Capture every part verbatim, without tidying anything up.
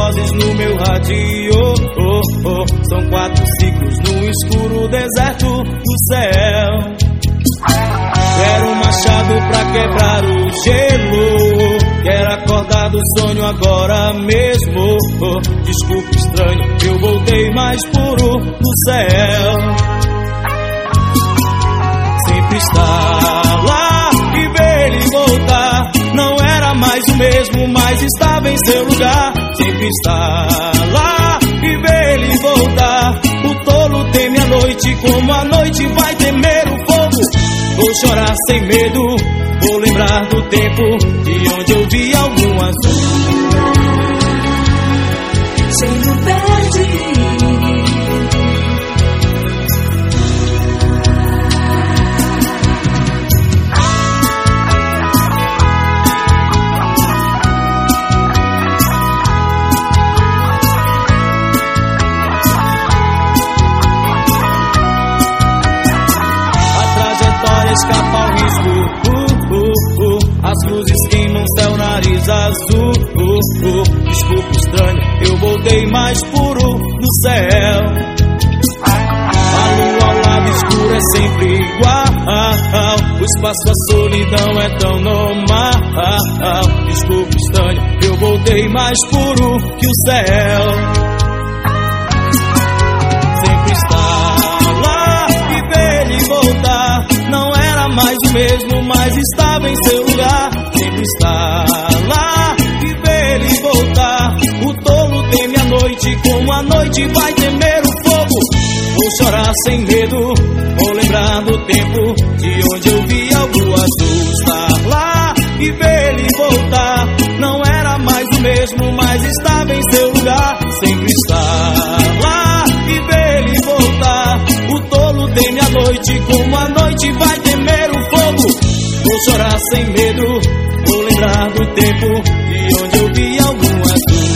vozes no meu rádio. Oh, oh. São quatro ciclos no escuro deserto do céu. Quero um machado pra quebrar o gelo. Quero acordar do sonho agora mesmo. Oh, desculpa, estranho, eu voltei mais puro do céu. Sempre está lá e ver ele voltar. Não era mais o mesmo, mas estava em seu lugar. Sempre está lá e ver ele voltar. O tolo teme a noite, como a noite vai temer o fogo. Vou chorar sem medo, vou lembrar do tempo de onde eu vi algum azul. Cheio verde. Escapa ao risco, uh, uh, uh. As luzes queimam céu, nariz azul, uh, uh. Desculpa, estranho, eu voltei mais puro do céu. A lua ao lado escuro é sempre igual. O espaço, a solidão é tão normal. Desculpa, estranho, eu voltei mais puro que o céu. Sempre está lá e ver ele voltar. Não era mais o mesmo, mas estava em seu lugar. Sempre está lá e vê ele voltar. O tolo teme a noite, como a noite vai temer o fogo. Vou chorar sem medo, vou lembrar do tempo de onde eu vi algo azul. Estar lá e vê ele voltar. Não era mais o mesmo, mas estava em seu lugar. Sempre está lá e vê ele voltar. O tolo teme a noite, como a noite vai temer o fogo. Vou chorar sem medo, vou lembrar do tempo de onde eu vi algum azul.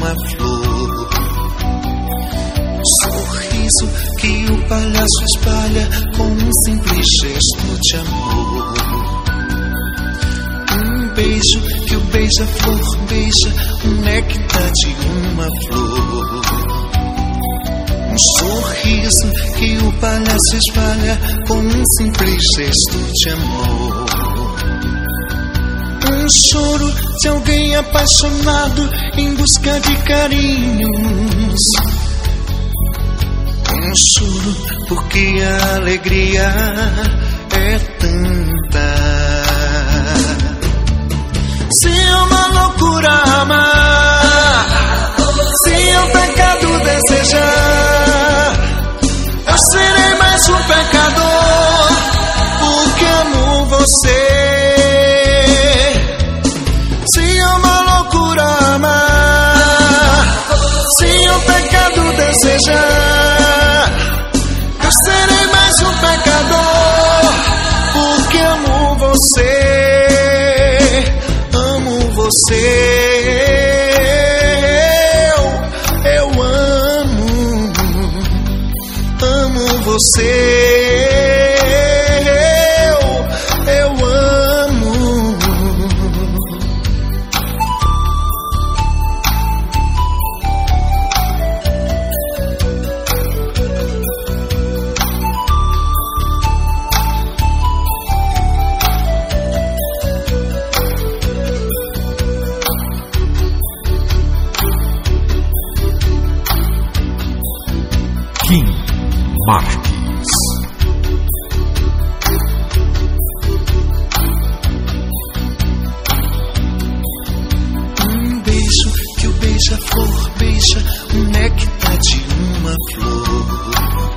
uma flor. Um sorriso que o palhaço espalha com um simples gesto de amor. Um beijo que o beija-flor beija, um néctar de uma flor. Um sorriso que o palhaço espalha com um simples gesto de amor. Um choro de alguém apaixonado em busca de carinhos. Um choro porque a alegria é tanta. Se é uma loucura amar, se é um pecado desejar, eu serei mais um pecador porque amo você. Se é uma loucura amar, se é um pecado desejar, eu serei mais um pecador porque amo você. Você, eu, eu amo, amo você, eu, eu amo. Marques. Um beijo que o beija-flor beija, um néctar de uma flor.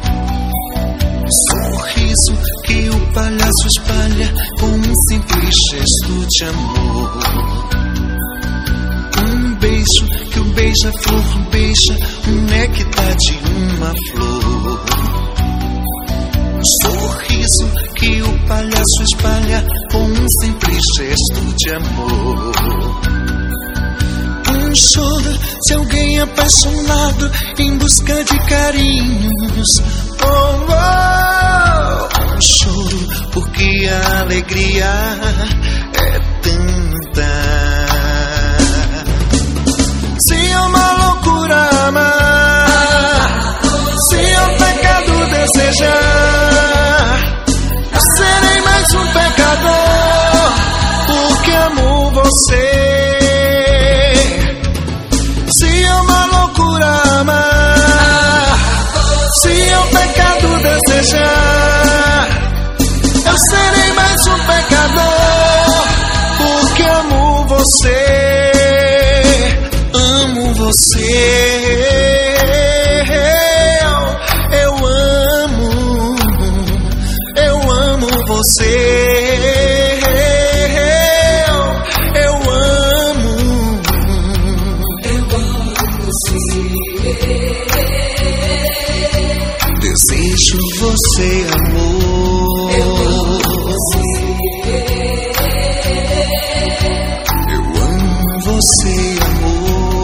Um sorriso que o palhaço espalha com um simples gesto de amor. Um beijo que o beija-flor beija, um néctar de uma flor. Um sorriso que o palhaço espalha com um simples gesto de amor. Um choro de alguém apaixonado em busca de carinhos. Oh, oh. Um choro porque a alegria é tanta. Se é uma loucura amar, se é um pecado desejar, eu serei mais um pecador porque amo você. Se é uma loucura amar, se é um pecado desejar, eu serei mais um pecador porque amo você. Amo você, eu, eu amo, eu amo você, eu, eu amo, eu amo você. Desejo você, amor, eu amo você, eu amo você, amor.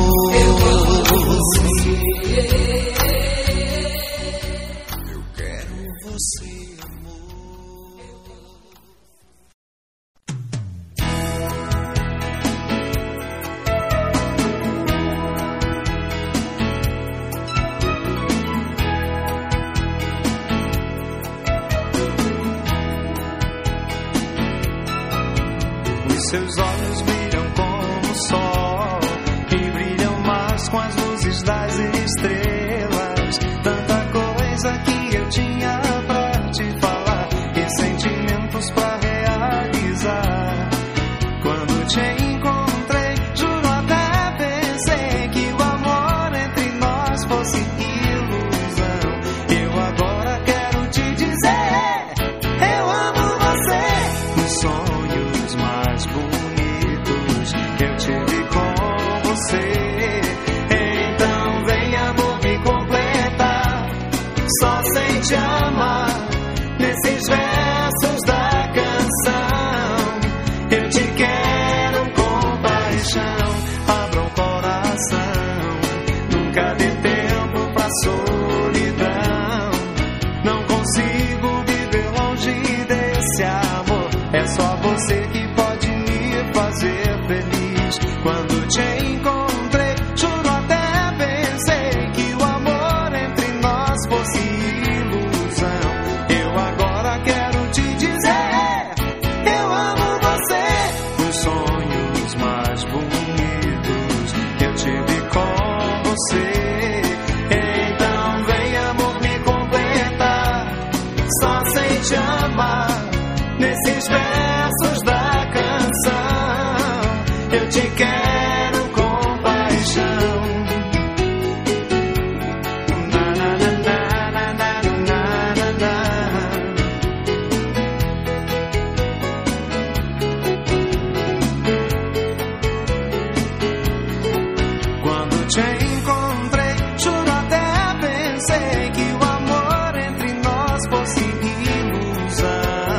Seus olhos brilham como o sol e brilham mais com as luzes das estrelas. Tanta coisa que eu tinha pra te falar e sentimentos pra realizar. Quando te encontrei, juro até pensei que o amor entre nós fosse ilusão. Eu agora quero te dizer, eu amo você. Nos sonhos mais bonitos solidão. Não consigo viver longe desse amor. É só você que pode me fazer feliz. Quando te encontrei, juro até pensei que o amor entre nós fosse ilusão. Eu agora quero te dizer, eu amo você. Os sonhos mais bonitos que eu tive com você. Então vem, amor, me completar. Só sei te amar. Nesses versos da canção eu te quero com paixão. Na, na, na, na, na, na, na, na. Quando te encontrei, juro até pensei que o amor entre nós fosse ilusão.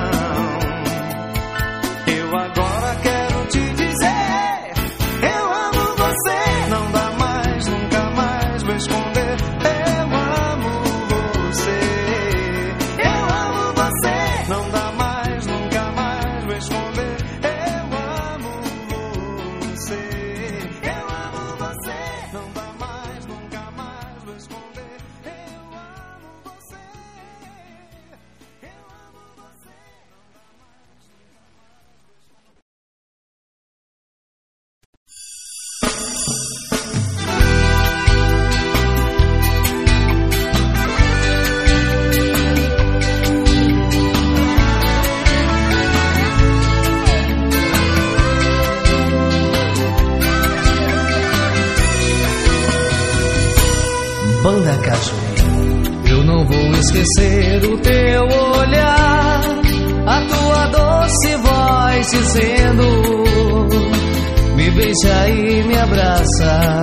Eu agora quero te dizer, eu amo você. Não dá mais, nunca mais vou esconder. Eu amo você. Eu amo você. Não dá mais, nunca mais vou esconder. Eu amo você. Eu amo você. Não dá mais, nunca mais vou esconder. Eu amo você. Eu amo você. Banda Cachoeira. Eu não vou esquecer o teu olhar, a tua doce voz dizendo, me beija e me abraça.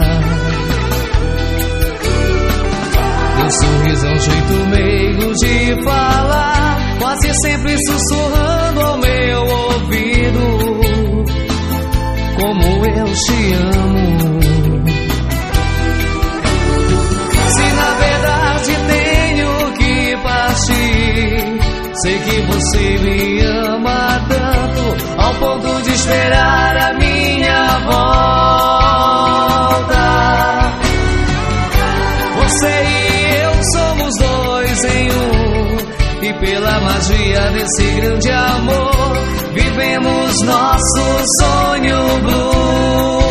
Teu sorriso é um jeito meigo de falar, quase sempre sussurrando ao meu ouvido, como eu te amo. Se na verdade tenho que partir, sei que você me ama tanto, ao ponto de esperar a minha volta. Você e eu somos dois em um, e pela magia desse grande amor, vivemos nosso sonho blue.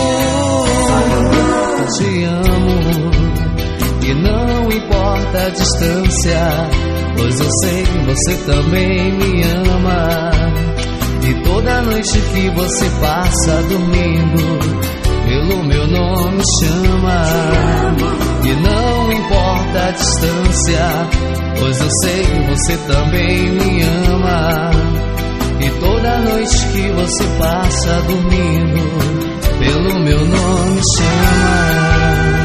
Te amo, e não importa a distância, pois eu sei que você também me ama. E toda noite que você passa dormindo, pelo meu nome chama. E não importa a distância, pois eu sei que você também me ama. E toda noite que você passa dormindo, pelo meu nome chama.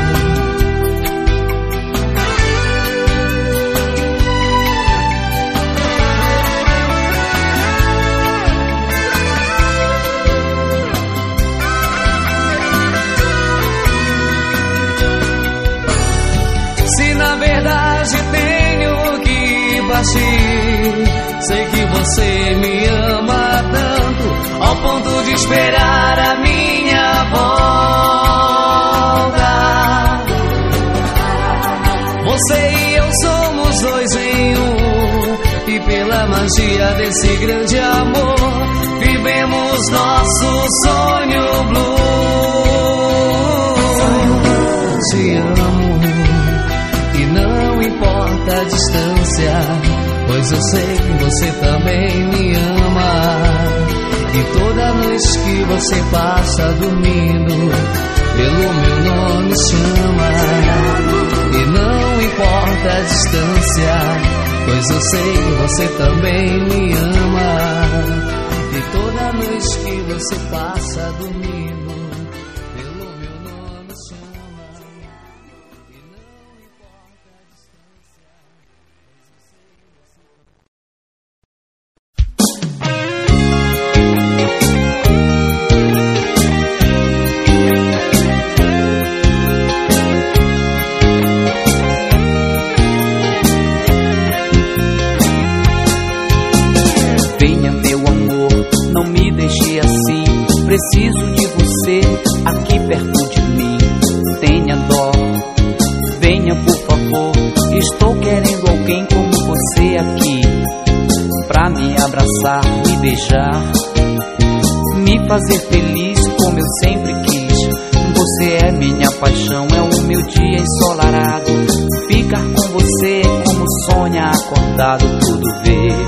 Sei que você me ama tanto, ao ponto de esperar a minha volta. Você e eu somos dois em um, e pela magia desse grande amor, vivemos nosso sonho blue. Te amo, e não importa a distância, pois eu sei que você também me ama. E toda noite que você passa dormindo, pelo meu nome chama. E não importa a distância, pois eu sei que você também me ama. E toda noite que você passa dormindo, pelo meu nome chama. E não importa a distância, pois eu sei que você Preciso de você aqui perto de mim. Tenha dó, venha por favor. Estou querendo alguém como você aqui, pra me abraçar, me beijar, me fazer feliz como eu sempre quis. Você é minha paixão, é o meu dia ensolarado. Ficar com você é como sonhar acordado. Tudo ver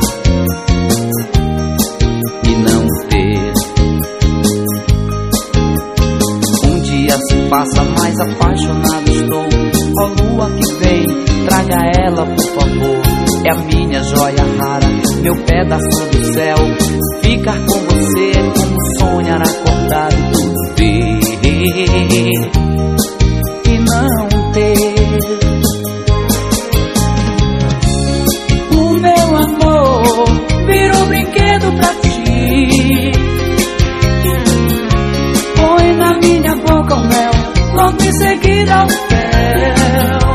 e não ter. Um dia se passa, mais apaixonado estou. Ó lua que vem, traga ela por favor. É a minha joia rara, meu pedaço do céu. Ficar com você é como sonhar acordado. Tudo ver e não ter. O meu amor virou brinquedo pra ti. Põe na minha boca o mel, logo em seguida o fel.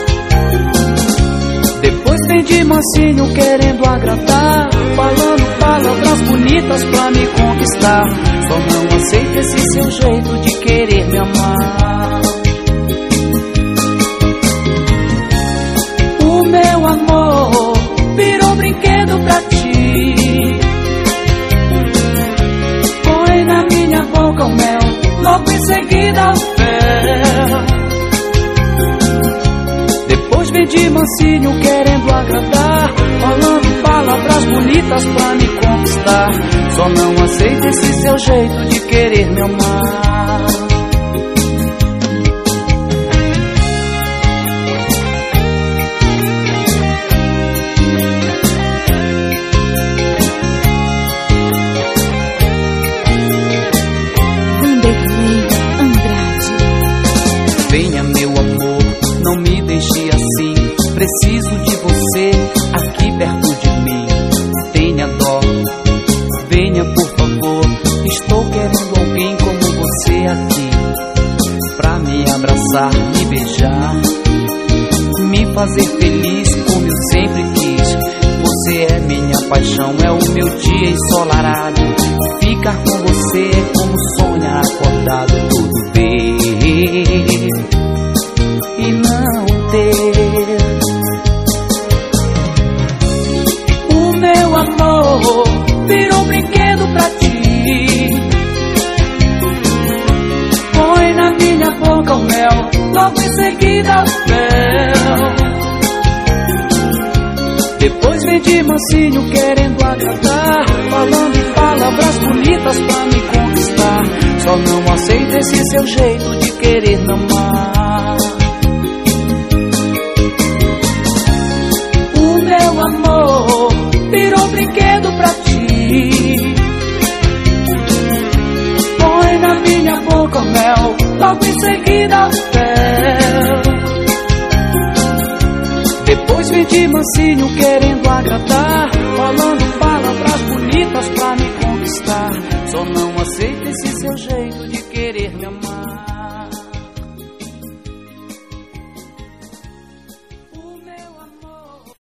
Depois vem de mansinho querendo agradar, falando palavras bonitas pra me conquistar. Só não aceito esse seu jeito de querer me amar. O meu amor virou brinquedo pra ti. Põe na minha boca o mel, logo em seguida o fel. Depois vem de mansinho querendo agradar, falando palavras bonitas pra me conquistar. Só não aceito esse seu jeito de querer me amar. Venha meu amor, não me deixe assim. Preciso de você aqui perto de mim. Tenha dó, venha por favor. Estou querendo alguém como você aqui, pra me abraçar, me beijar, me fazer feliz como eu sempre quis. Você é minha paixão, é o meu dia ensolarado. Ficar com você é como sonhar acordado. Tudo ver e não ter. O meu amor virou brinquedo pra ti. Põe na minha boca o mel, logo em seguida o fel. Depois vem de mansinho querendo agradar, falando palavras bonitas pra me conquistar. Só não aceito esse seu jeito de querer me amar. O meu amor virou brinquedo pra ti. Põe na minha boca o mel, logo em seguida o fel. Depois vem de mansinho querendo agradar, falando palavras bonitas pra me conquistar. Só não aceito esse seu jeito de querer me amar. O meu amor.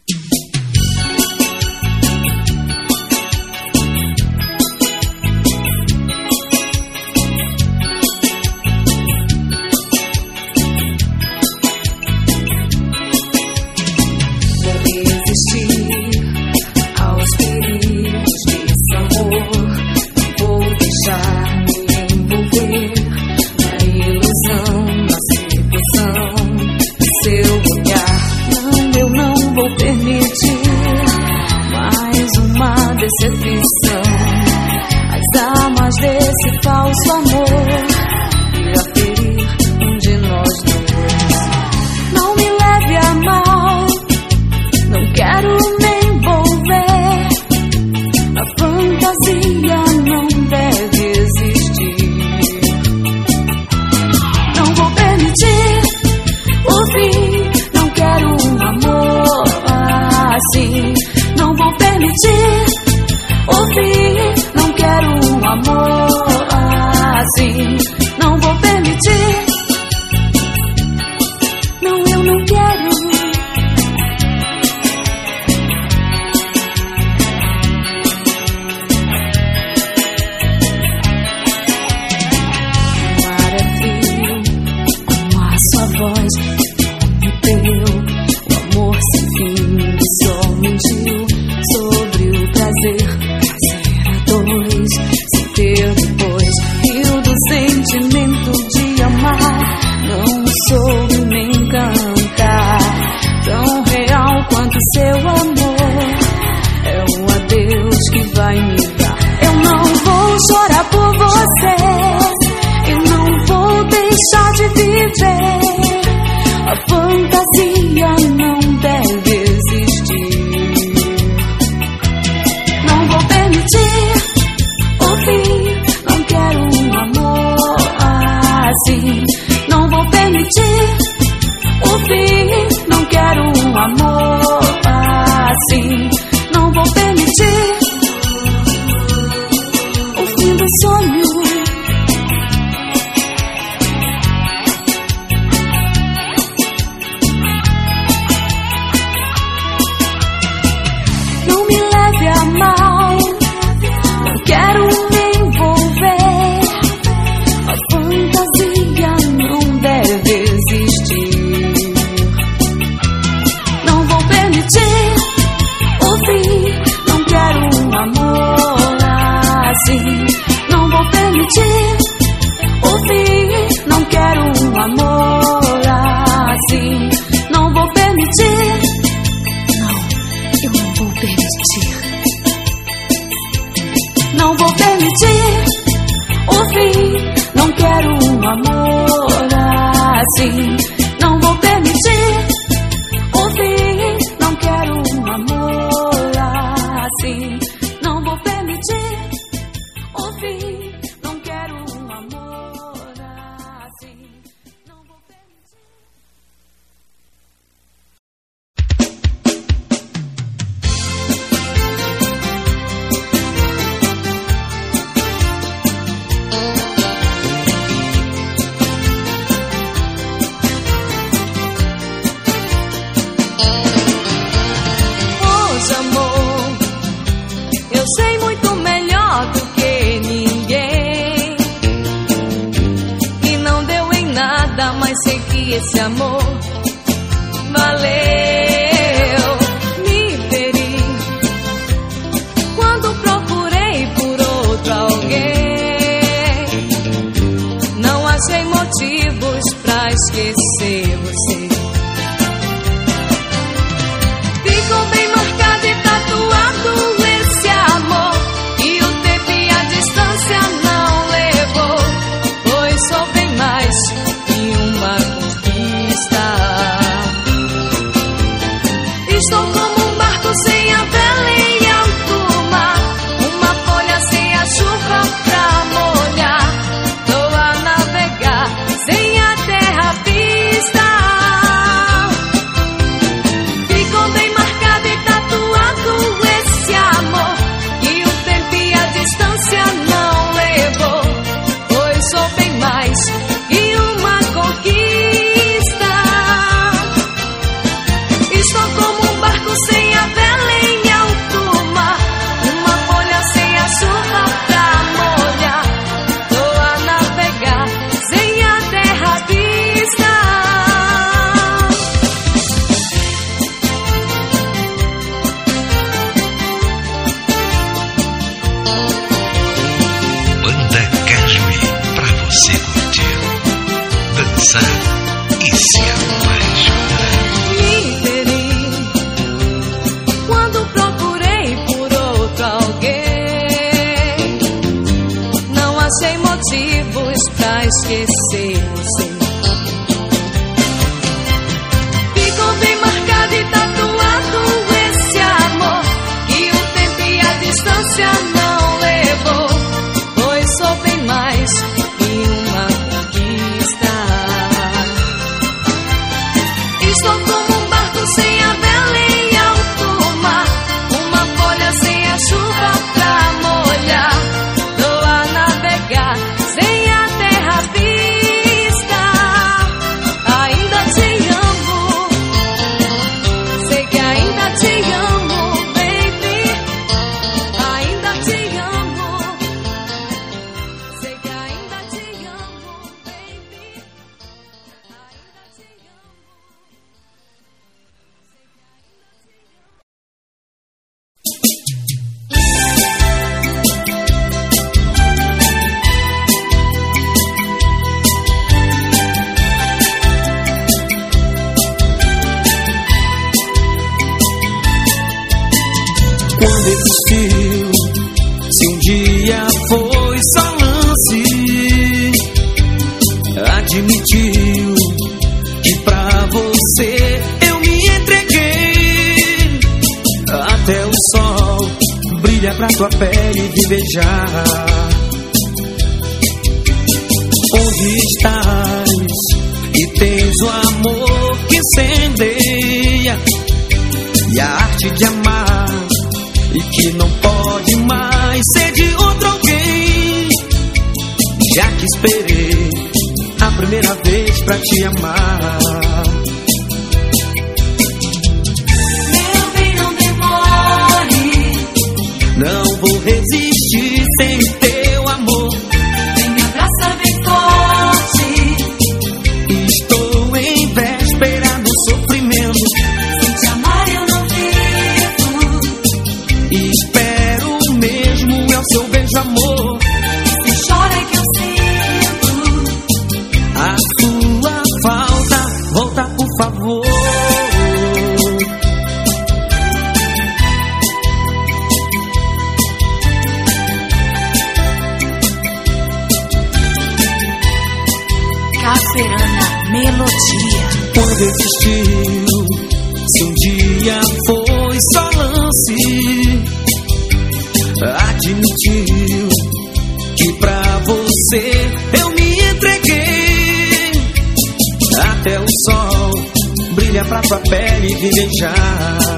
Decepção, as armas desse falso amor irá ferir um de nós dois. Não me leve a mal, não quero me envolver. A fantasia não deve existir. Não vou permitir o fim, não quero um amor assim. Não vou permitir o fim, não quero um amor assim. Não vou permitir. Não, eu não quero. assim. Não vou permitir o fim do sonho. Não me leve a mal, não quero me envolver. A fantasia não deve existir. Não vou permitir o fim, não quero um amor assim. Não vou permitir o fim, não quero um amor assim. Não vou permitir, não, eu não vou permitir. Não vou permitir o fim, não quero um amor assim. Não vou permitir o fim, não quero um amor assim. Não vou permitir o fim, não quero um amor assim. Não vou permitir. Hoje, amor, eu sei muito melhor do que ninguém, e não deu em nada, mas sei que esse amor valeu. Me feri quando procurei por outro alguém. Não achei motivos pra esquecer você. Ficou bem marcado e tatuado esse amor, e o tempo e a distância não levou, pois sou bem mais que uma conquista. Estou como um barco sem a vela em alto mar, uma folha sem a chuva pra molhar. Tô a navegar sem a terra vista. Ficou bem marcado e tatuado esse amor, e o tempo e a distância não levou, pois sou bem mais que uma conquista. Estou como um barco sem a vela em alto mar, uma folha sem a chuva pra molhar. Tô a navegar sem a terra vista. Banda Cajuí, pra você curtir, dançar e se apaixonar. Me feri quando procurei por outro alguém. Não achei motivos pra esquecer você. Ficou bem marcado e tatuado esse amor, e o tempo e a distância não levou, pois sou bem mais que uma conquista. Estou como um barco sem a vela em alto mar, uma folha sem a chuva pra molhar. Tô a navegar sem a terra vista. Ainda te amo, sei que ainda te amo, baby. Ainda te amo, sei que ainda te amo, baby. Ainda te amo. Quando existiu, se um dia foi só lance, admitiu que pra você eu me entreguei. Até o sol brilha pra tua pele vivejar. Onde estás? E tens o amor que incendeia, e a arte arte de amar e que não pode mais ser de outro alguém. Já que esperei a primeira vez pra te amar. Meu bem, não demore, não vou resistir sem o teu amor. vem me abraça bem forte. Estou em véspera do sofrimento. Sem te amar eu não vivo. Espero mesmo é o seu beijo, amor. Se chora é que eu sinto a sua falta. Volta, por favor. Caferana Melodia. Quando existiu, se um dia foi só lance, admitiu que pra você eu me entreguei. Até o sol brilha pra tua pele vivejar.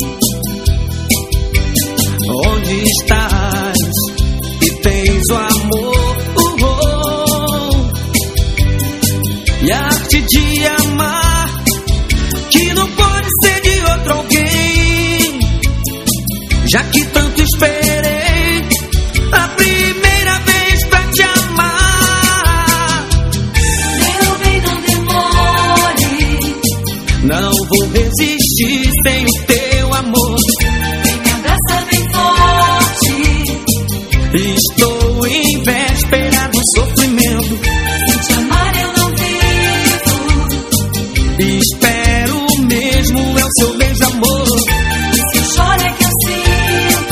Onde estás e tens o amor, uh, oh, e a arte de amar que não pode ser de outro alguém. Já que tanto esperei a primeira vez pra te amar. Meu bem, não demore, não vou resistir sem o teu amor. vem me abraça bem forte. Estou em véspera do sofrimento. Sem te amar eu não vivo. Espero mesmo é o seu beijo, amor. Se chora é que eu sinto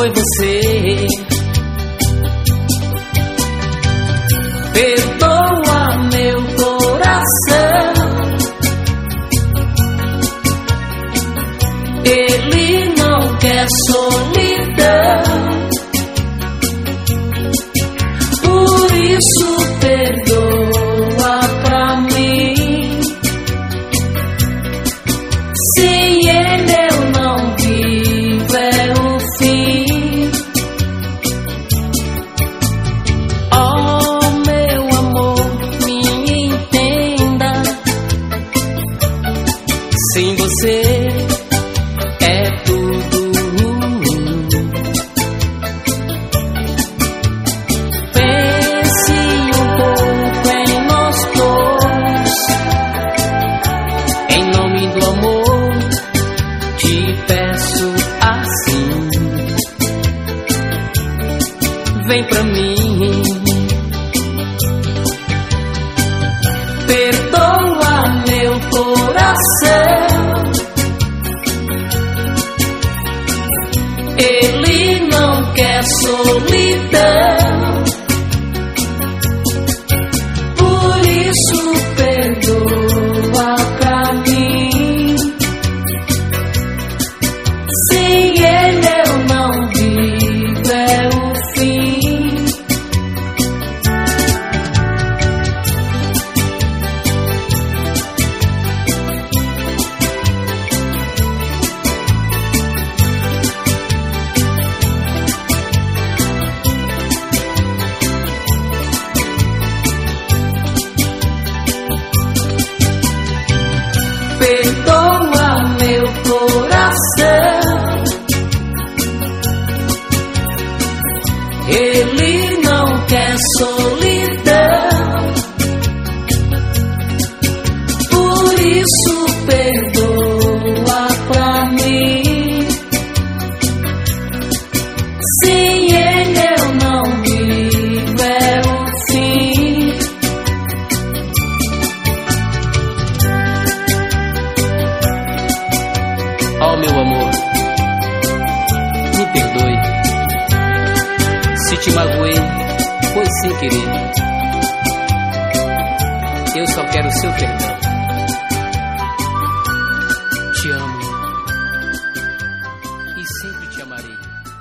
foi você. Perdoa meu coração, ele não quer solidão. Por isso perdoa pra mim. Sem ele eu não vivo, é o fim. Oh meu amor, me entenda. Sem você é tudo. Pense um pouco em nós dois. Em nome do amor te peço assim. Vem pra mim. Perdoa meu coração, ele não quer solidão. Por isso perdoa pra mim. Sem ele eu não vivo, é o fim. Perdoa meu coração, ele não quer solidão. Por isso perdoa pra mim. Sem ele eu não vivo, é o fim. Oh meu amor, me perdoe. Se te magoei, foi sem querer. Eu só quero o seu perdão. Te amo e sempre te amarei.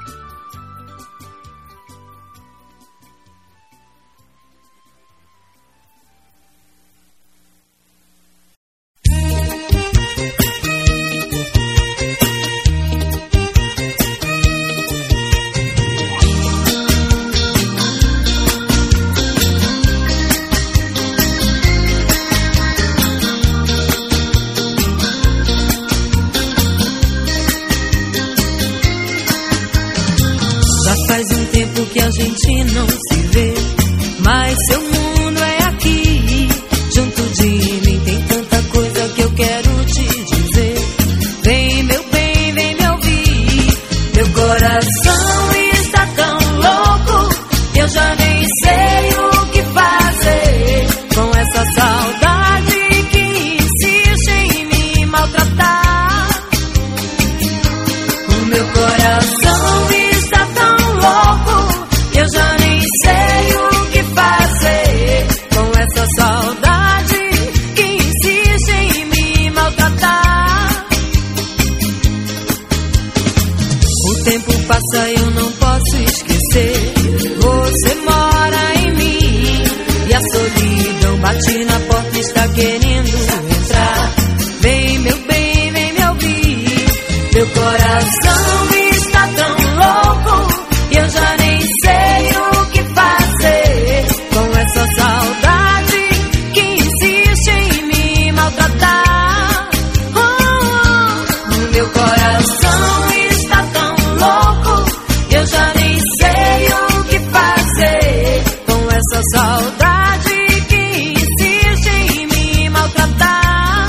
Que a gente não se vê, mas seu mundo é aqui, junto de mim. Tem tanta coisa que eu quero te dizer. Vem meu bem, vem me ouvir. Meu coração está tão louco, eu já nem sei o que fazer com essa saudade que insiste em me maltratar. O meu coração está tão louco, eu já nem sei o que fazer com essa saudade que insiste em me maltratar. O tempo passa e eu não posso esquecer. Você mora em mim e a solidão bate na porta, está querendo entrar. Vem meu bem, vem me ouvir. Meu coração está tão louco, eu já nem sei o que fazer com essa saudade que insiste em me maltratar. Oh, oh. O meu coração está tão louco, eu já nem sei o que fazer com essa saudade que insiste em me maltratar.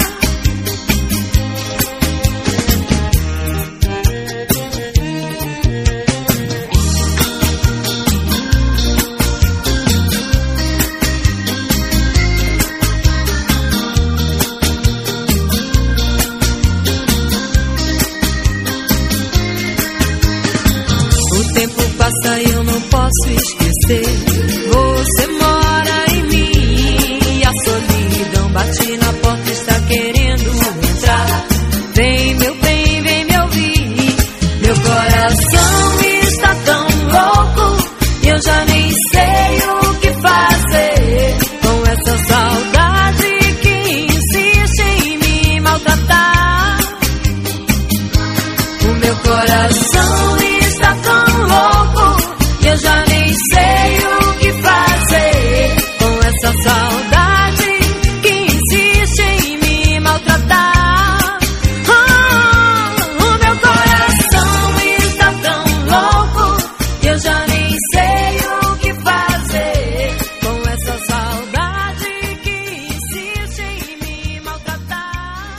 meu coração está tão louco que eu já nem sei o que fazer com essa saudade que insiste em me maltratar. Ah, o meu coração está tão louco que eu já nem sei o que fazer com essa saudade que insiste em me maltratar.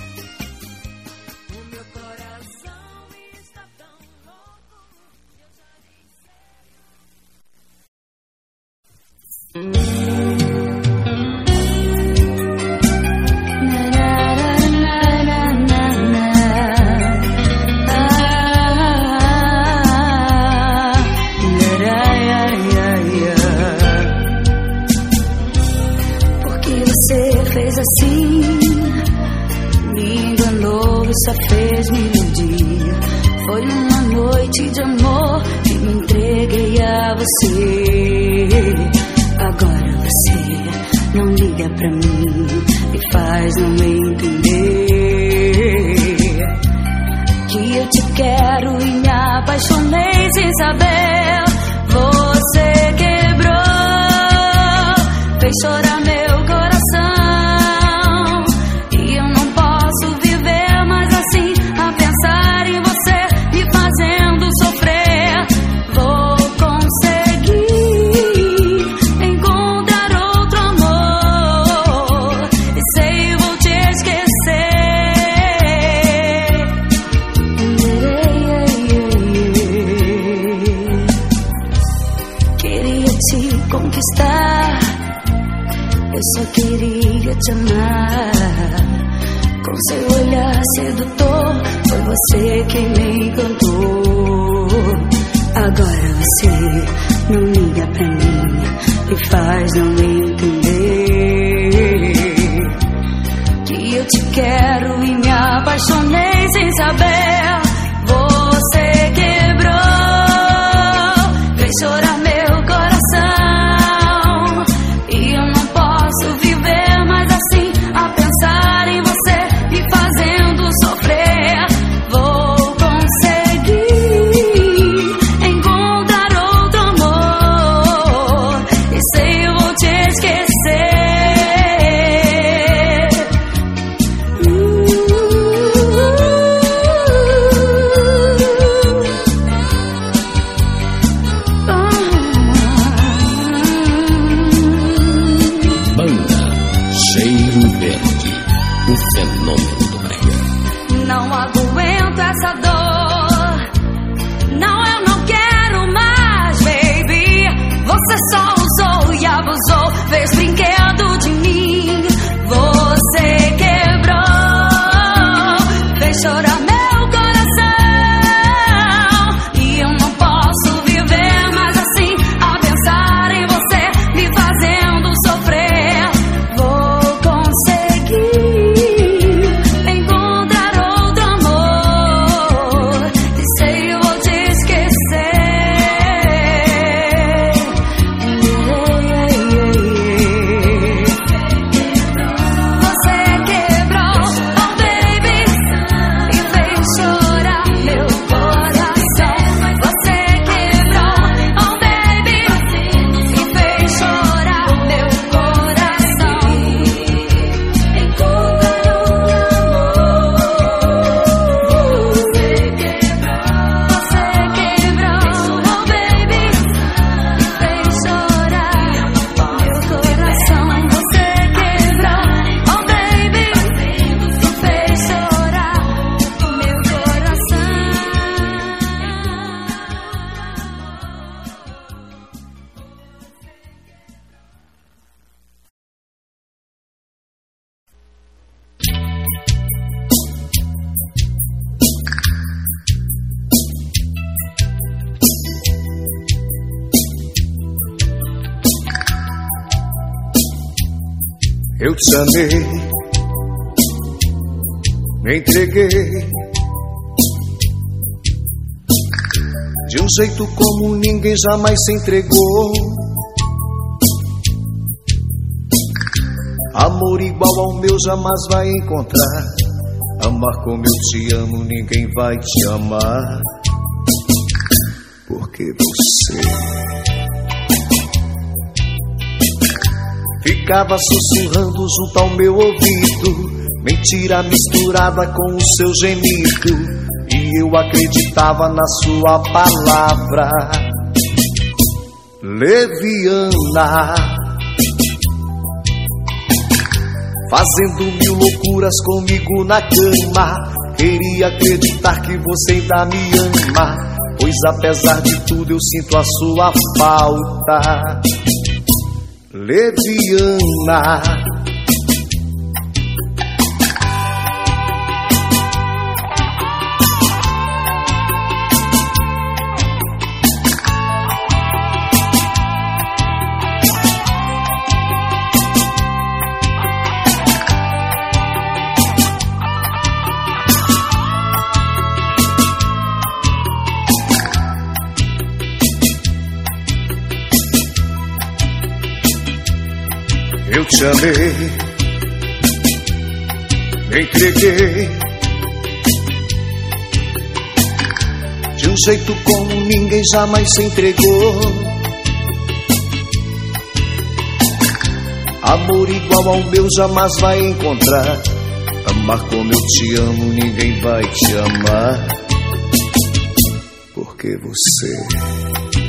O meu coração está tão louco que eu já nem assim, me enganou e só fez me iludir. Foi uma noite de amor que me entreguei a você. Agora você não liga pra mim, me faz não entender que eu te quero e me apaixonei sem saber. Você quebrou, fez chorar meu coração. Eu só queria te amar. Com seu olhar sedutor, foi você quem me encantou. Agora você não liga pra mim, me faz não entender que eu te quero e me apaixonei sem saber. Você quebrou, fez chorar meu coração. Eu te amei, me entreguei de um jeito como ninguém jamais se entregou. Amor igual ao meu jamais vai encontrar. Amar como eu te amo, ninguém vai te amar. Porque você ficava sussurrando junto ao meu ouvido, mentira misturada com o seu gemido, e eu acreditava na sua palavra leviana, fazendo mil loucuras comigo na cama. Queria acreditar que você ainda me ama, pois apesar de tudo eu sinto a sua falta leviana. Eu te amei, me entreguei de um jeito como ninguém jamais se entregou. Amor igual ao meu jamais vai encontrar. Amar como eu te amo, ninguém vai te amar. Porque você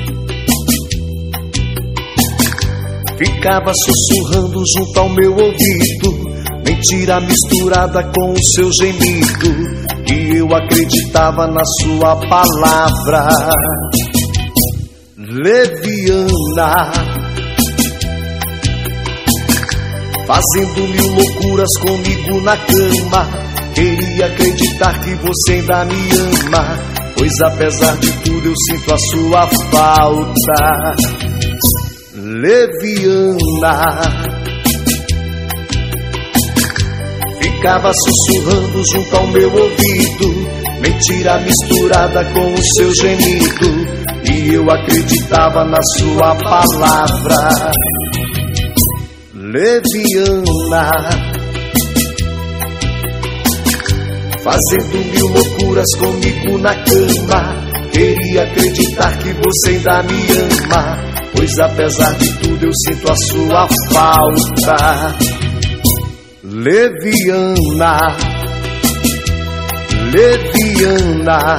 ficava sussurrando junto ao meu ouvido, mentira misturada com o seu gemido, e eu acreditava na sua palavra leviana, fazendo mil loucuras comigo na cama. Queria acreditar que você ainda me ama, pois apesar de tudo eu sinto a sua falta leviana. Ficava sussurrando junto ao meu ouvido, mentira misturada com o seu gemido, e eu acreditava na sua palavra leviana, fazendo mil loucuras comigo na cama. Queria acreditar que você ainda me ama, pois apesar de tudo eu sinto a sua falta leviana, leviana,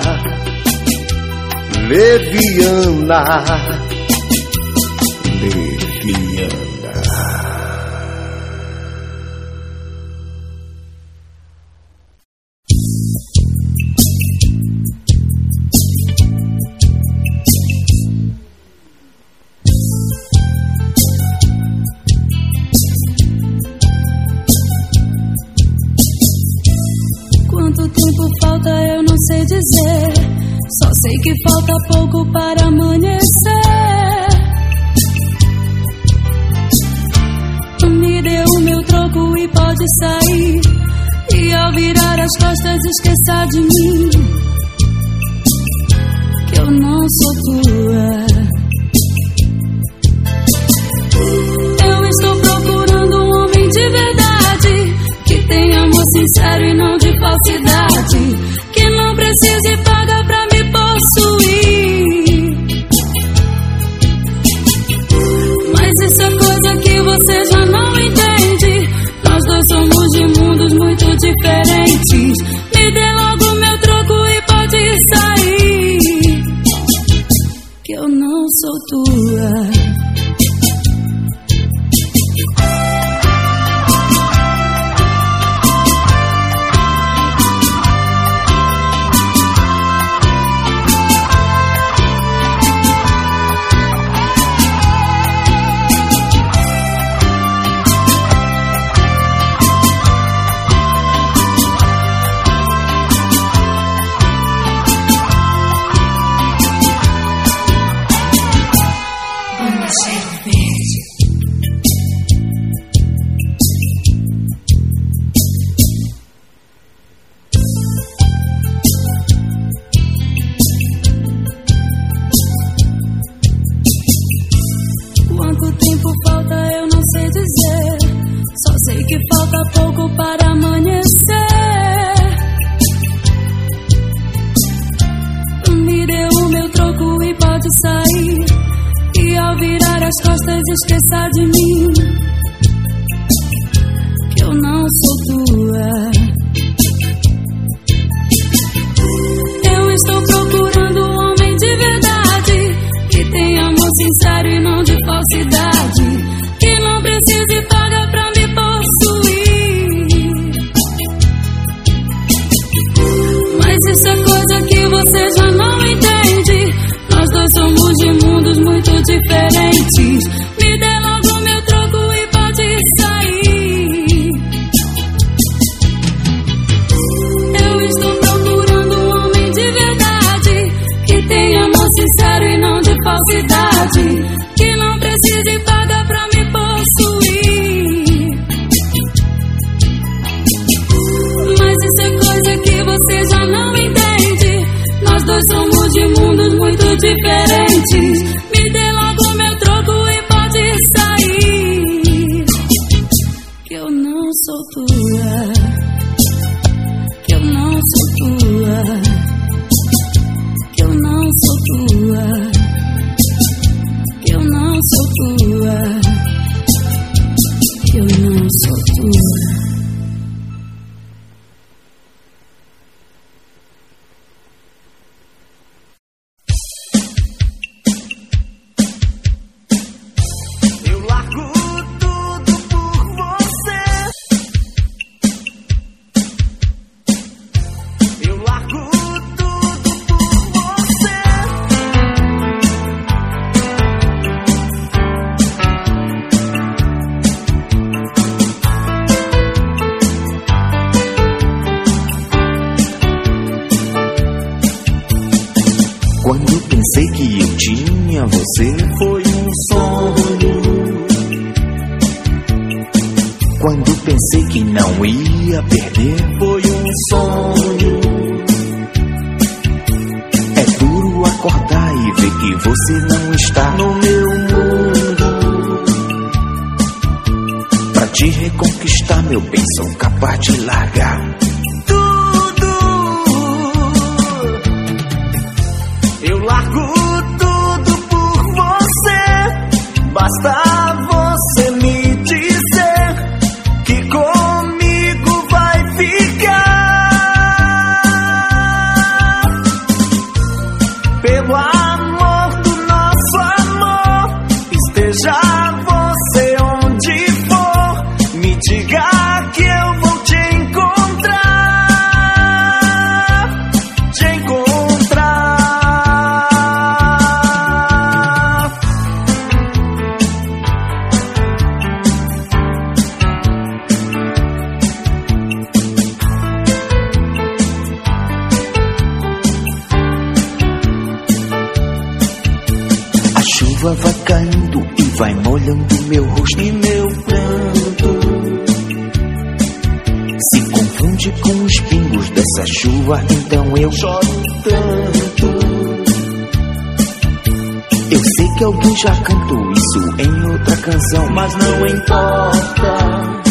leviana, leviana. Eu não sei dizer, só sei que falta pouco para amanhecer. Me dê o meu troco e pode sair, e ao virar as costas esqueça de mim, que eu não sou tua. Eu estou procurando um homem de verdade, que tenha amor sincero e não de falsidade, que não precise pagar pra me possuir. Mas isso é coisa que você já não entende, nós dois somos de mundos muito diferentes. Me dê logo meu troco sair e ao virar as costas esqueça de mim, que eu não sou tua. Eu estou procurando um homem de verdade, que tem amor sincero e não de falsidade, que não precise pagar pra me possuir. Mas isso é coisa que você já não entende. Nós dois somos de mundos muito diferentes. Me dê logo meu troco e pode sair. Eu estou procurando um homem de verdade, que tem amor sincero e não de falsidade, que não precise pagar pra me possuir. Mas isso é coisa que você já não entende. Nós dois somos de mundos muito diferentes. Me dê logo meu troco e pode sair, que eu não sou tua, que eu não sou tua, que eu não sou tua, que eu não sou tua, que eu não sou tua. Quando pensei que eu tinha você, foi um sonho. Quando pensei que não ia perder, foi um sonho. É duro acordar e ver que você não está no meu mundo. Pra te reconquistar, meu bem, sou capaz de largar largo tudo por você. Basta você me dizer que comigo vai ficar. Pelo amor do nosso amor, esteja você onde for, me diga que eu vou te encontrar. Te encontrar. chuva vai caindo e vai molhando meu rosto e meu pranto. Se confunde com os pingos dessa chuva, então eu choro tanto. Eu sei que alguém já cantou isso em outra canção, mas não importa.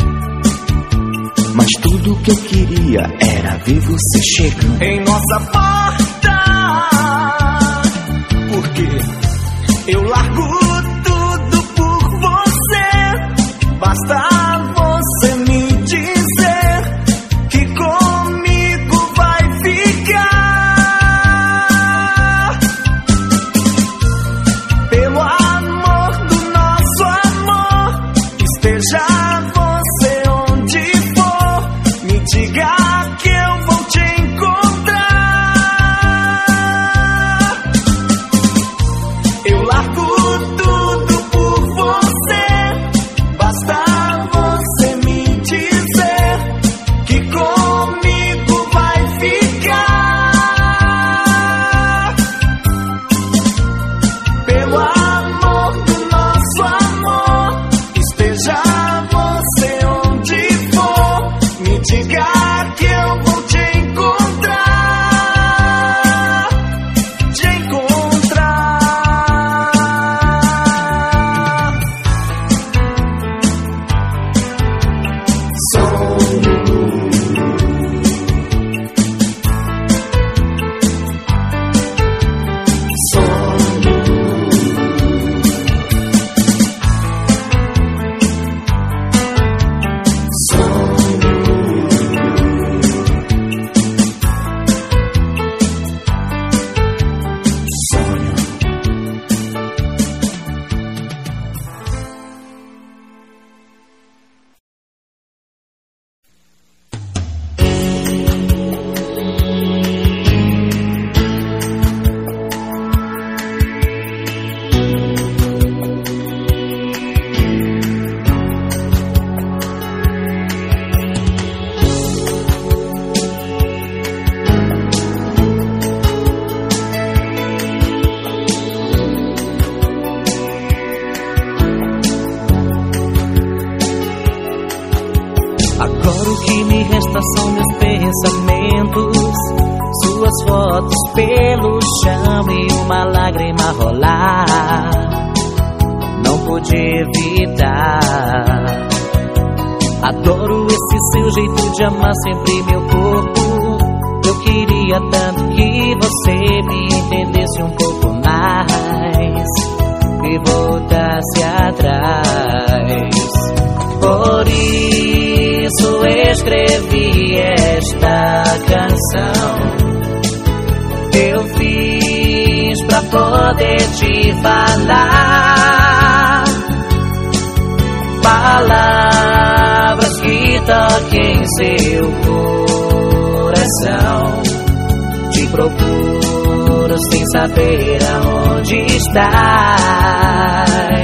Mas tudo que eu queria era ver você chegando em nossa porta. Porque eu largo tudo por você. Basta você me dizer que comigo vai ficar. Pelo amor do nosso amor, esteja você onde for, me diga que eu vou te encontrar. Eu largo tudo por você. Basta Essas são meus pensamentos, suas fotos pelo chão e uma lágrima rolar. Não pude evitar. Adoro esse seu jeito de amar sempre meu corpo. Eu queria tanto que você me entendesse um pouco mais e voltasse atrás. Por isso escrevi esta canção. Eu fiz pra poder te falar palavras que toquem seu coração. Te procuro sem saber aonde estás.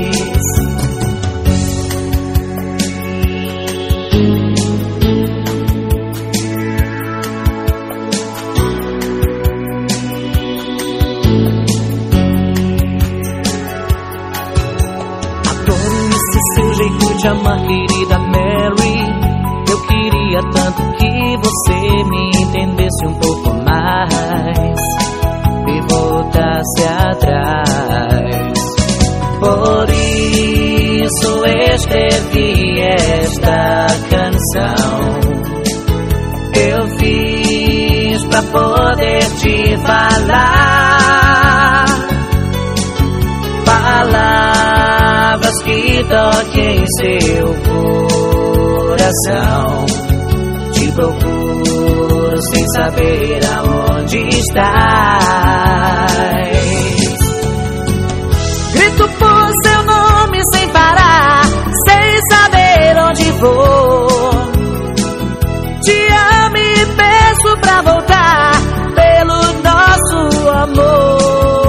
De amar, querida Mary. Eu queria tanto que você me entendesse um pouco mais e voltasse atrás. Por isso escrevi esta canção. Eu fiz pra poder te falar palavras que toquem seu coração. Te procuro sem saber aonde estás. Grito por seu nome sem parar, sem saber onde vou. Te amo e peço pra voltar pelo nosso amor.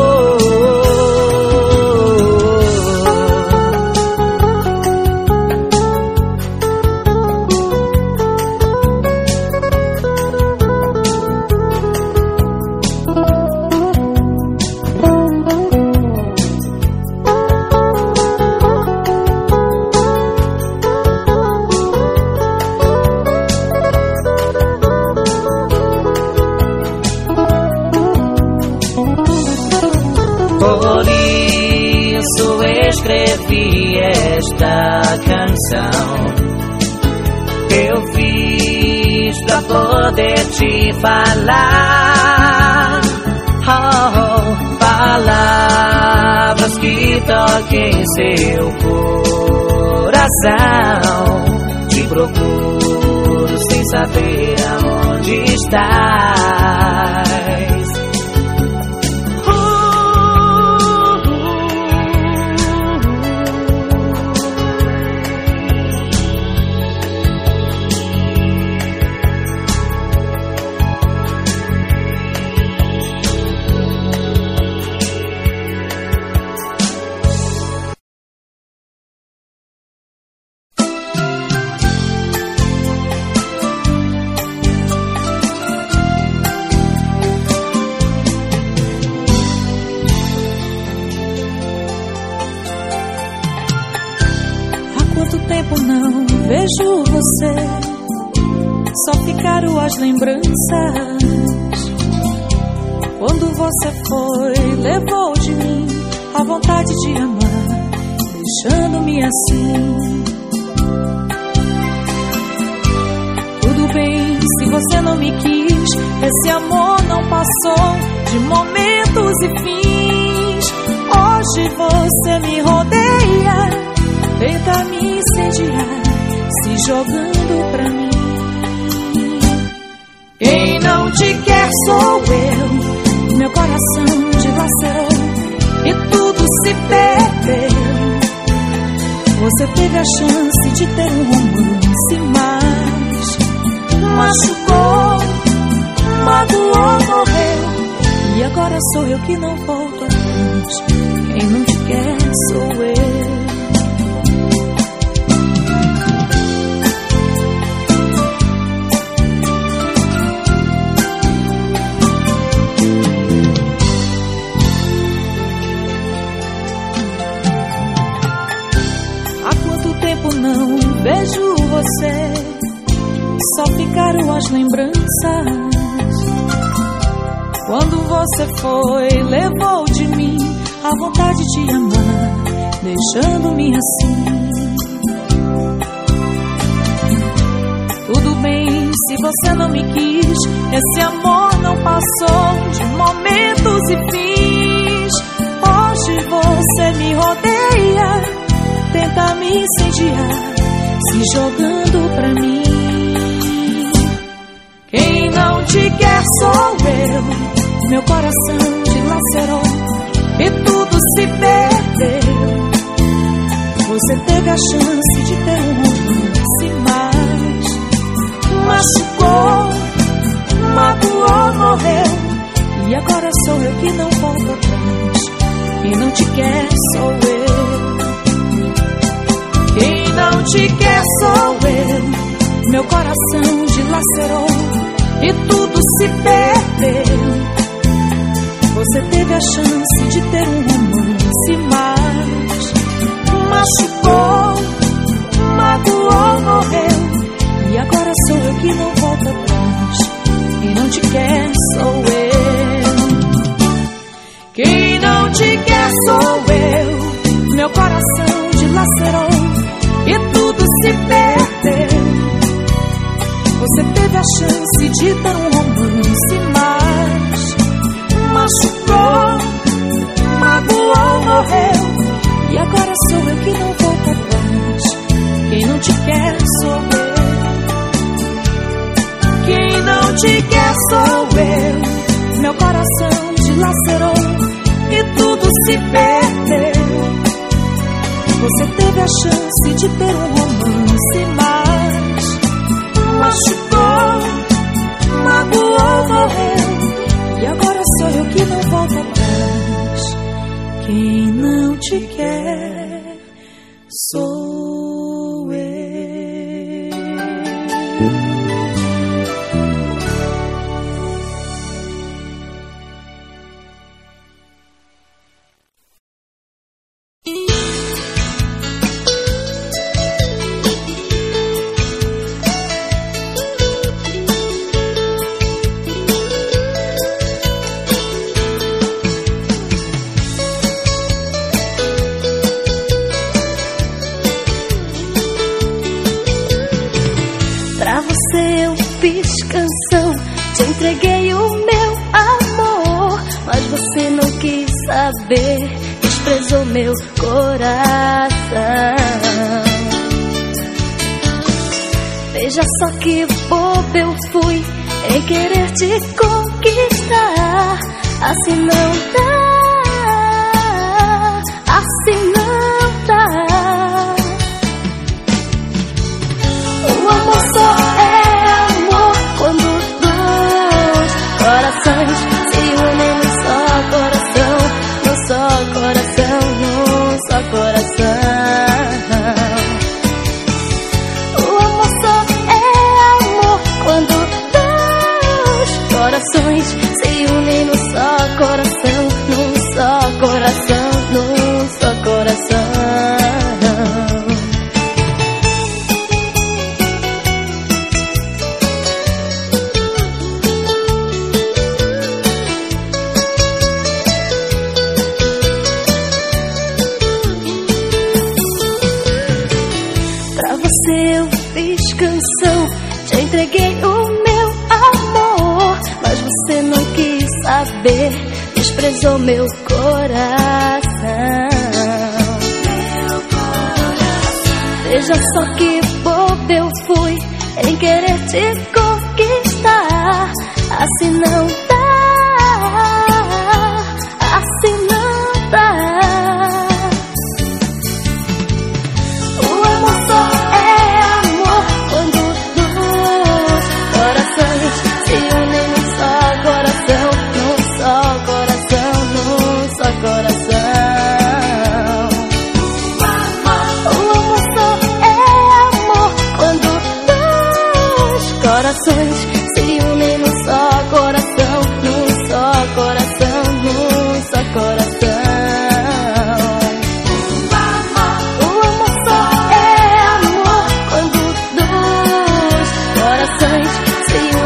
Escrevi esta canção. Eu fiz pra poder te falar oh, palavras que toquem seu coração. Te procuro sem saber aonde estás. Vejo você, só ficaram as lembranças. Quando você foi, levou de mim a vontade de amar, deixando-me assim. Tudo bem se você não me quis, esse amor não passou de momentos e fins. Hoje você me rodeia, tenta me incendiar, se jogando pra mim. Quem não te quer sou eu, meu coração dilacerou e tudo se perdeu. Você teve a chance de ter um romance, mas machucou, magoou, morreu. E agora sou eu que não volto atrás. Quem não te quer sou eu. Vejo você, só fica as lembranças. Quando você foi, levou de mim a vontade de amar, deixando-me assim. Tudo bem se você não me quis, esse amor não passou de momentos e fins. Hoje você me rodeia, tenta me incendiar, se jogando pra mim. Quem não te quer sou eu, meu coração te lacerou e tudo se perdeu. Você teve a chance de ter um romance, mas machucou, magoou, morreu. E agora sou eu que não volto atrás. Quem não te quer sou eu. Quem não te quer sou eu, meu coração dilacerou e tudo se perdeu. Você teve a chance de ter um romance, mas machucou, magoou, morreu. E agora sou eu que não volto atrás. Quem não te quer sou eu. Quem não te quer sou eu, meu coração dilacerou e tudo se perdeu. Você teve a chance de ter um romance, mas machucou, magoou, morreu. E agora sou eu que não volto atrás. Quem não te quer sou eu. Quem não te quer sou eu, meu coração dilacerou e tudo se perdeu. Você teve a chance de ter um romance, mas machucou, magoou, morreu. E agora sou eu que não volto atrás. Quem não te quer sou eu. Te entreguei o meu amor, mas você não quis saber, desprezou meu coração. Veja só que boba eu fui em querer te conquistar. Assim não dá, assim não dá. O amor só é quando dois corações se unem num só coração, num só coração, num só coração. O amor só é amor quando dois corações se unem num só coração, num só coração, num só coração. Eu fiz canção, te entreguei o meu amor, mas você não quis saber, desprezou meu coração. Meu coração. Veja só que boba eu fui em querer te conquistar. Assim não dá, assim não dá. O amor só se unem num só coração, num só coração, num só coração. O amor só é amor quando dois corações se unem num só coração, num só coração, num só coração. O amor só é amor quando dois corações se unem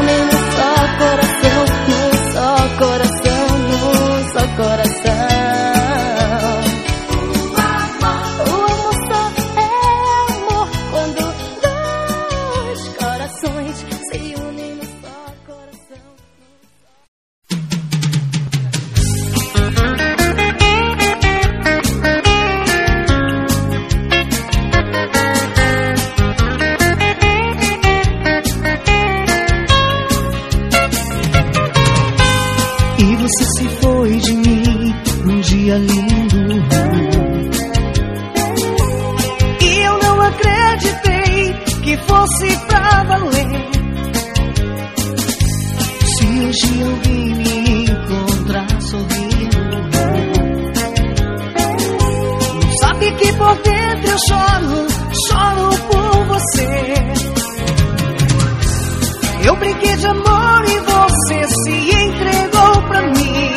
você se foi de mim num dia lindo, e eu não acreditei que fosse pra valer. Se hoje alguém me encontrar sorrindo, não sabe que por dentro eu choro, choro por você. Eu brinquei de amor e você se entregou pra mim,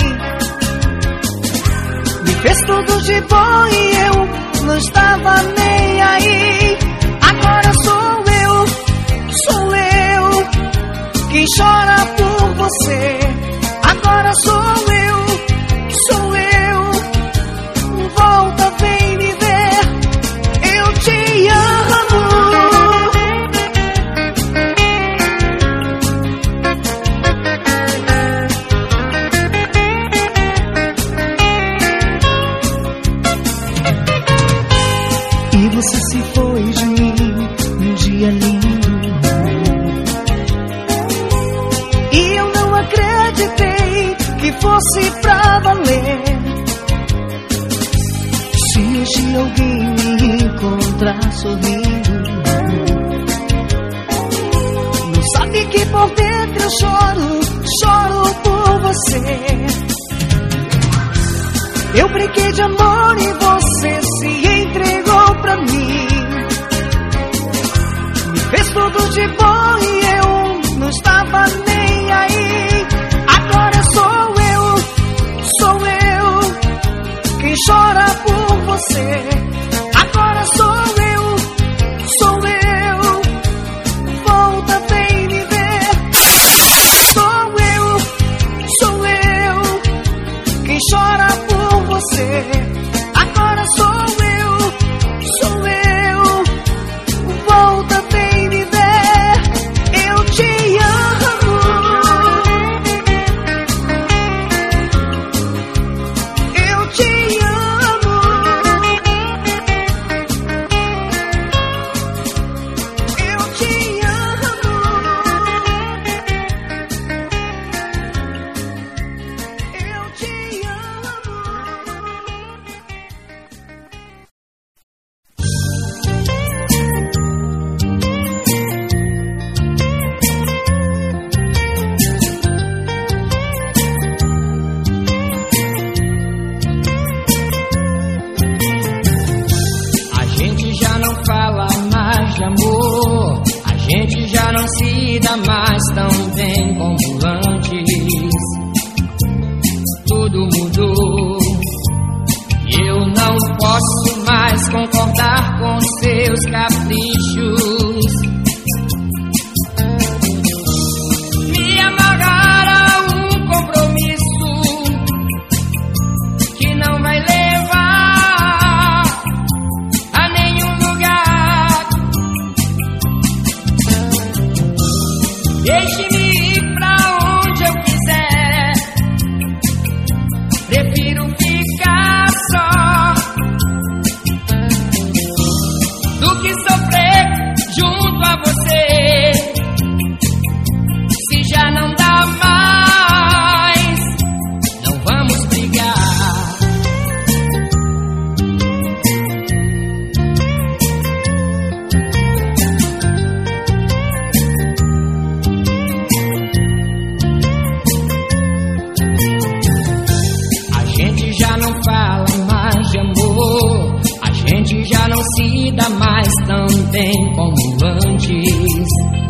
me fez tudo de bom e eu não estava nem aí. Agora sou eu, sou eu quem chora por você. Agora sou eu, sou eu, volta, vem me ver, eu te amo. E você se foi de mim num dia lindo, e eu não acreditei que fosse pra valer. Se hoje alguém me encontrar sorrindo, não sabe que por dentro eu choro, choro por você. Eu brinquei de amor e você se entregou pra mim, me fez tudo de bom e eu não estava nem aí. Agora sou eu, sou eu quem chora por você. Agora sou eu, sou eu, volta, vem me ver. Sou eu, sou eu quem chora por você. Agora sou eu, sou eu, volta, vem me ver, eu te amo. Eu te amo. Eu te amo. Eu te amo. A gente já não fala mais de amor, a gente já não se dá mais tão bem como antes. Tudo mudou e eu não posso mais concordar com seus caprichos. Me amarrar a um compromisso que não vai levar a nenhum lugar. Deixe-me ir pra onde eu quiser, prefiro ficar só do que sofrer junto a você. Se já não dá mais, não vamos brigar. A gente já não fala mais de amor, a gente já não se dá mais tão bem como antes.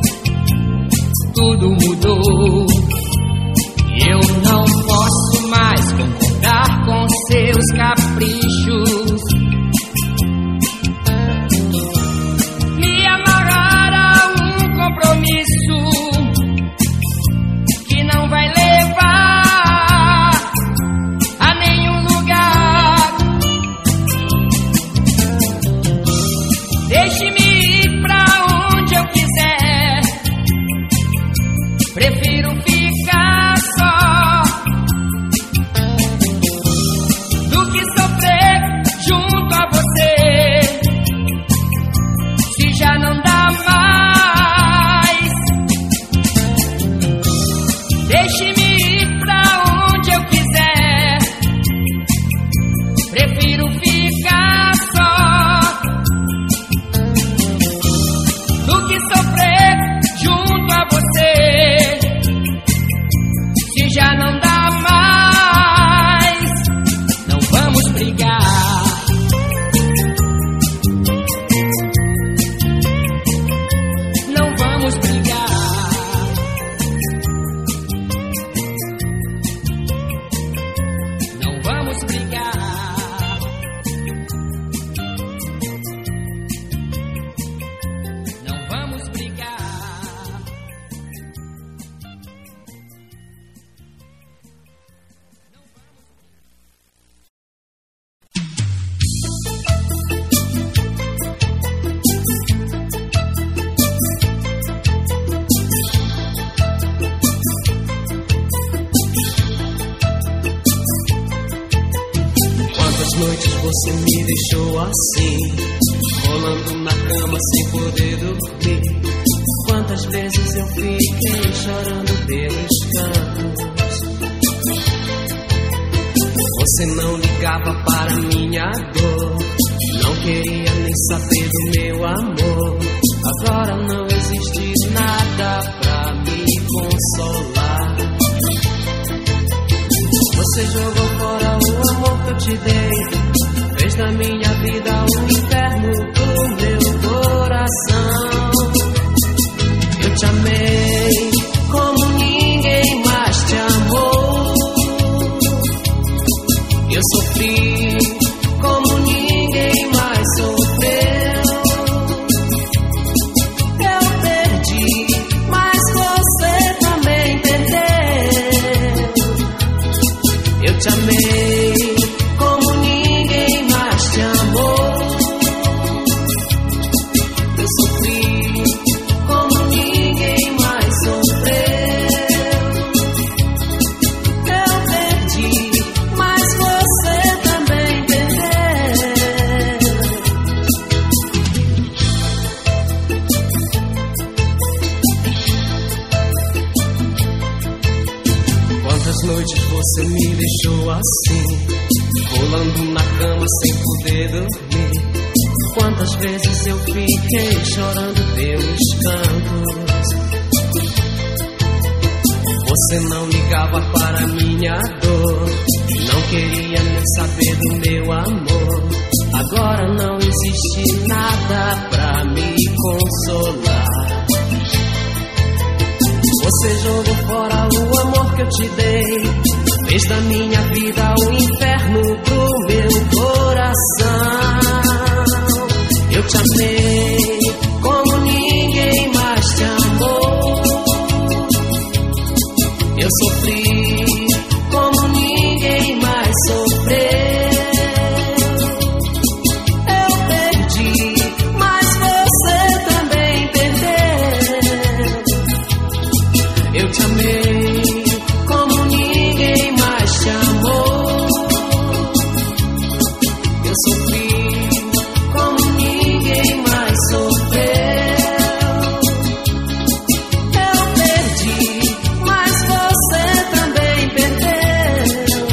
Tudo mudou e eu não posso mais concordar com seus caprichos. Me amarrar a um compromisso que não vai levar a nenhum lugar. Deixe-me ir pra onde eu quiser, prefiro Quantas noites você me deixou assim, rolando na cama sem poder dormir? Quantas vezes eu fiquei chorando pelos cantos? Você não ligava para minha dor, não queria nem saber do meu amor. Agora não existe nada pra me consolar. Você jogou fora o amor que eu te dei, fez da minha vida um inferno do meu coração. Eu te amei como ninguém mais te amou. Eu sofri como ninguém mais sofreu. Eu perdi, mas você também perdeu. Eu te amei como ninguém mais te amou. Eu sofri como ninguém mais sofreu. Eu perdi, mas você também perdeu. Quantas noites você me deixou assim, rolando na cama sem poder dormir? Quantas vezes eu fiquei chorando pelos cantos? Você não ligava para minha dor, não queria nem saber do meu amor. Agora não existe nada pra me consolar. Você jogou fora o amor que eu te dei, fez da minha vida um inferno pro meu coração. Eu te amei como ninguém mais te amou. Eu sofri como ninguém mais sofreu. Eu perdi, mas você também perdeu. Eu te amei como ninguém mais te amou. Eu sofri como ninguém mais sofreu. Eu perdi, mas você também perdeu.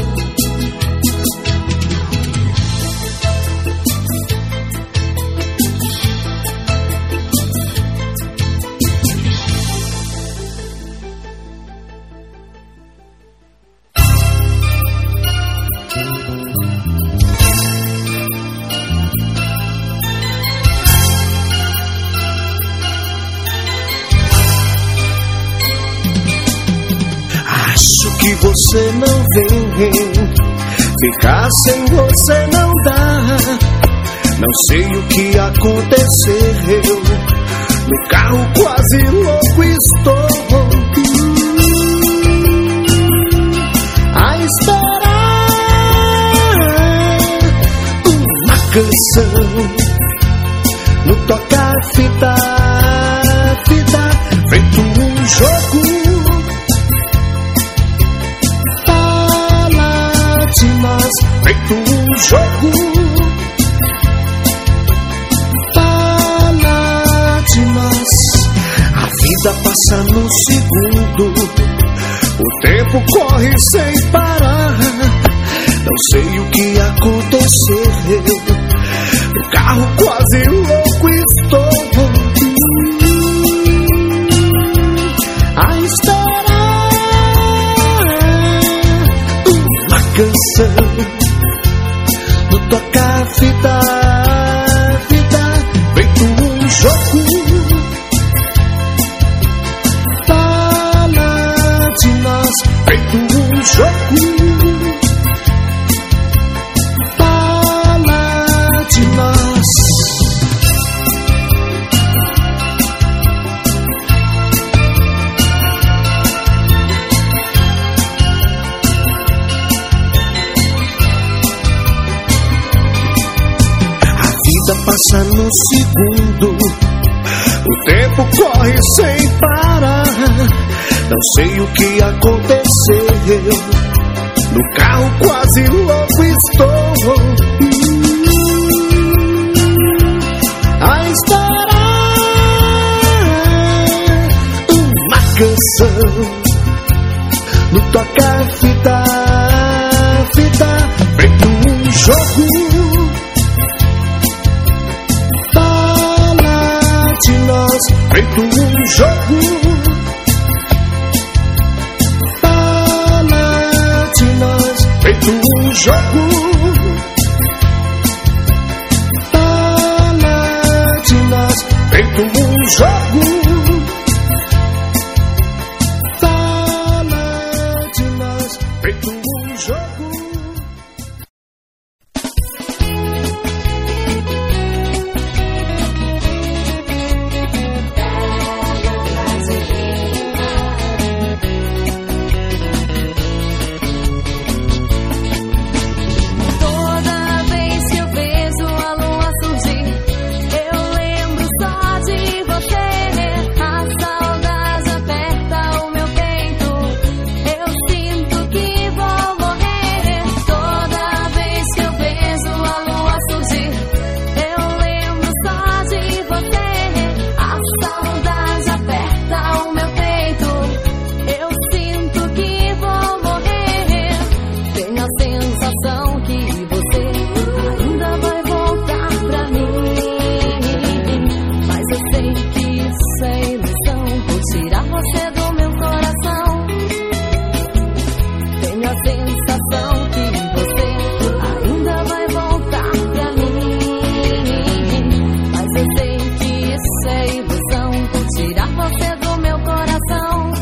Acho que você não vem, ficar sem você não dá. Não sei o que aconteceu, no carro quase louco estou. A esperar uma canção no toca-fita, fita, feito um jogo. De nós, feito um jogo. Fala de nós. A vida passa no segundo, o tempo corre sem parar. Não sei o que aconteceu, no carro quase louco estou. A esperar uma canção no toca-fita, fita, feito um jogo. Fala de nós, feito um jogo. Fala de nós. Passa no segundo, o tempo corre sem parar. Não sei o que aconteceu, no carro quase louco estou. toca fita, fita, feito um jogo. Fala de nós, feito um jogo. Fala de nós, feito um jogo. Fala de nós, feito um jogo. Feito um jogo. Toda vez que eu vejo a lua surgir, eu lembro só de você. A saudade aperta o meu peito, eu sinto que vou morrer. Toda vez que eu vejo a lua surgir, eu lembro só de você. A saudade aperta o meu peito, eu sinto que vou morrer. Tenho a sensação que você ainda vai voltar pra mim, mas eu sei que isso é ilusão, vou tirar você do meu coração. Tenho a sensação que você ainda vai voltar pra mim, mas eu sei que isso é ilusão, vou tirar você do meu coração.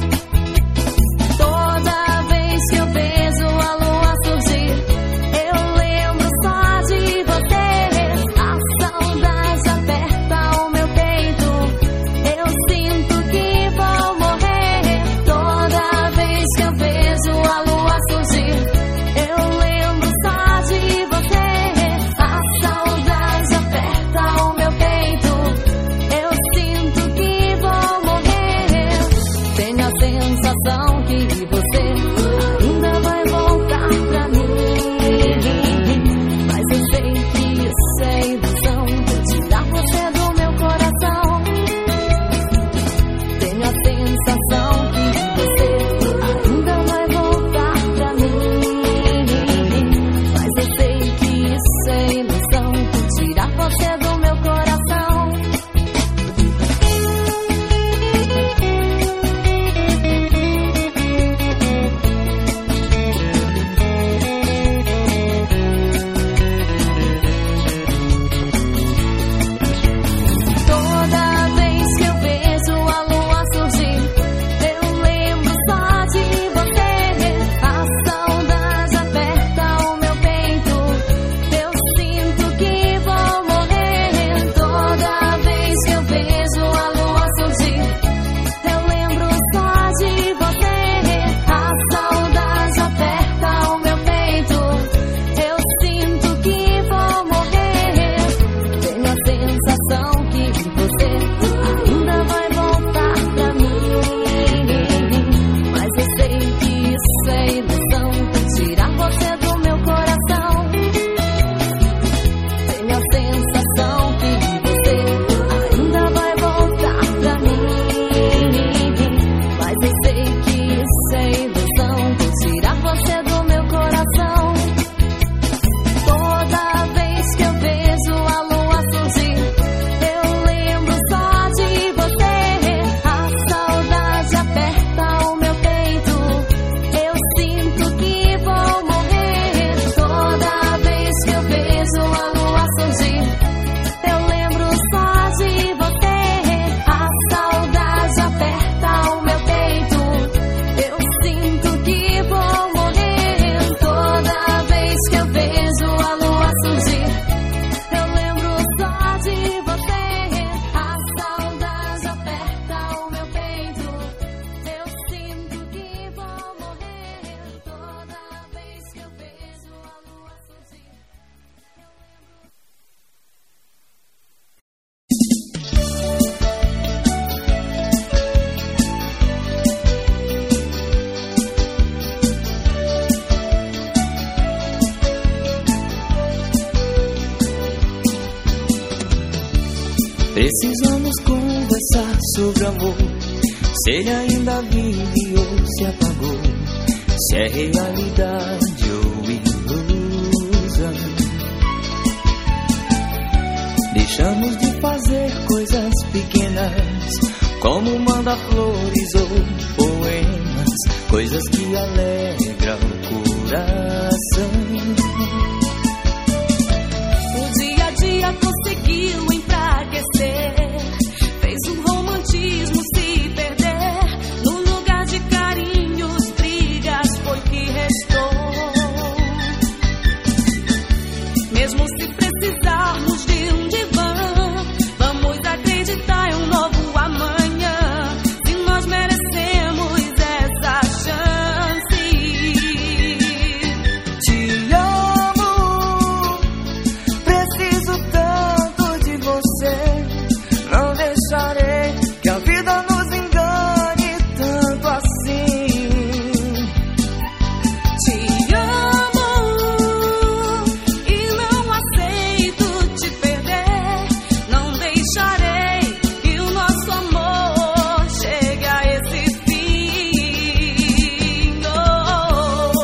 Toda vez que eu vejo a lua surgir, eu lembro só de você. A saudade aperta o meu peito, eu sinto que vou morrer. Toda vez que eu vejo a lua surgir, eu lembro só de você. A saudade aperta o meu peito, eu sinto que vou morrer. Tenho a sensação que você ainda vai voltar pra mim, mas eu sei que isso é ilusão, vou tirar você do meu coração. Tenho a sensação que você ainda vai voltar pra mim, mas eu sei que isso é ilusão, vou tirar você do meu coração. Toda vez que eu vejo a lua surgir, eu lembro só de você. A saudade aperta o meu peito, eu sinto que vou morrer. Toda vez que eu vejo a lua surgir, eu lembro só de você. A saudade aperta o meu peito, eu sinto que vou morrer. Tenho a sensação que você ainda vai voltar pra mim, mas eu sei que isso é ilusão, vou tirar você do meu coração. Tenho a sensação que você ainda vai voltar pra mim, mas eu sei que isso é ilusão, vou tirar você do meu coração. Toda vez que eu vejo a lua surgir, eu lembro só de você. A saudade aperta o meu peito, eu sinto que vou morrer. Toda vez que eu vejo a lua surgir, eu lembro só de você. A saudade aperta o meu peito, eu sinto que vou morrer. Toda vez que eu vejo a lua surgir, eu lembro só de você. A saudade aperta o meu peito, eu sinto que vou morrer. Toda vez que eu vejo a lua surgir, eu lembro. Precisamos conversar sobre amor, se ele ainda vive ou se apagou. se é realidade ou ilusão. Deixamos de fazer coisas pequenas, como mandar flores ou poemas, coisas que alegram o coração. O dia a dia conseguiu enfraquecer, fez o romantismo se perder. No lugar de carinhos, brigas foi que restou. Mesmo se precisarmos de um divã, vamos acreditar em um novo amanhã, se nós merecemos essa chance. Te amo, preciso tanto de você, não deixarei que a vida nos engane tanto assim. Te amo e não aceito te perder, não deixarei que o nosso amor chegue a esse fim. Oh.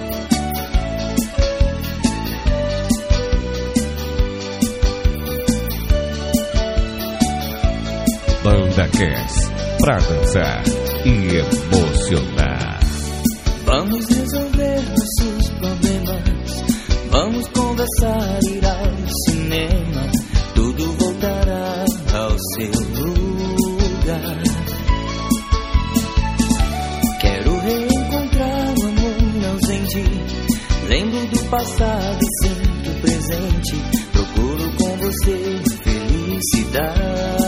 Banda Cass, pra dançar e emocionar. Vamos resolver nossos problemas, vamos conversar, ir ao cinema, tudo voltará ao seu lugar. Quero reencontrar o amor ausente, lembro do passado e sinto presente, procuro com você felicidade.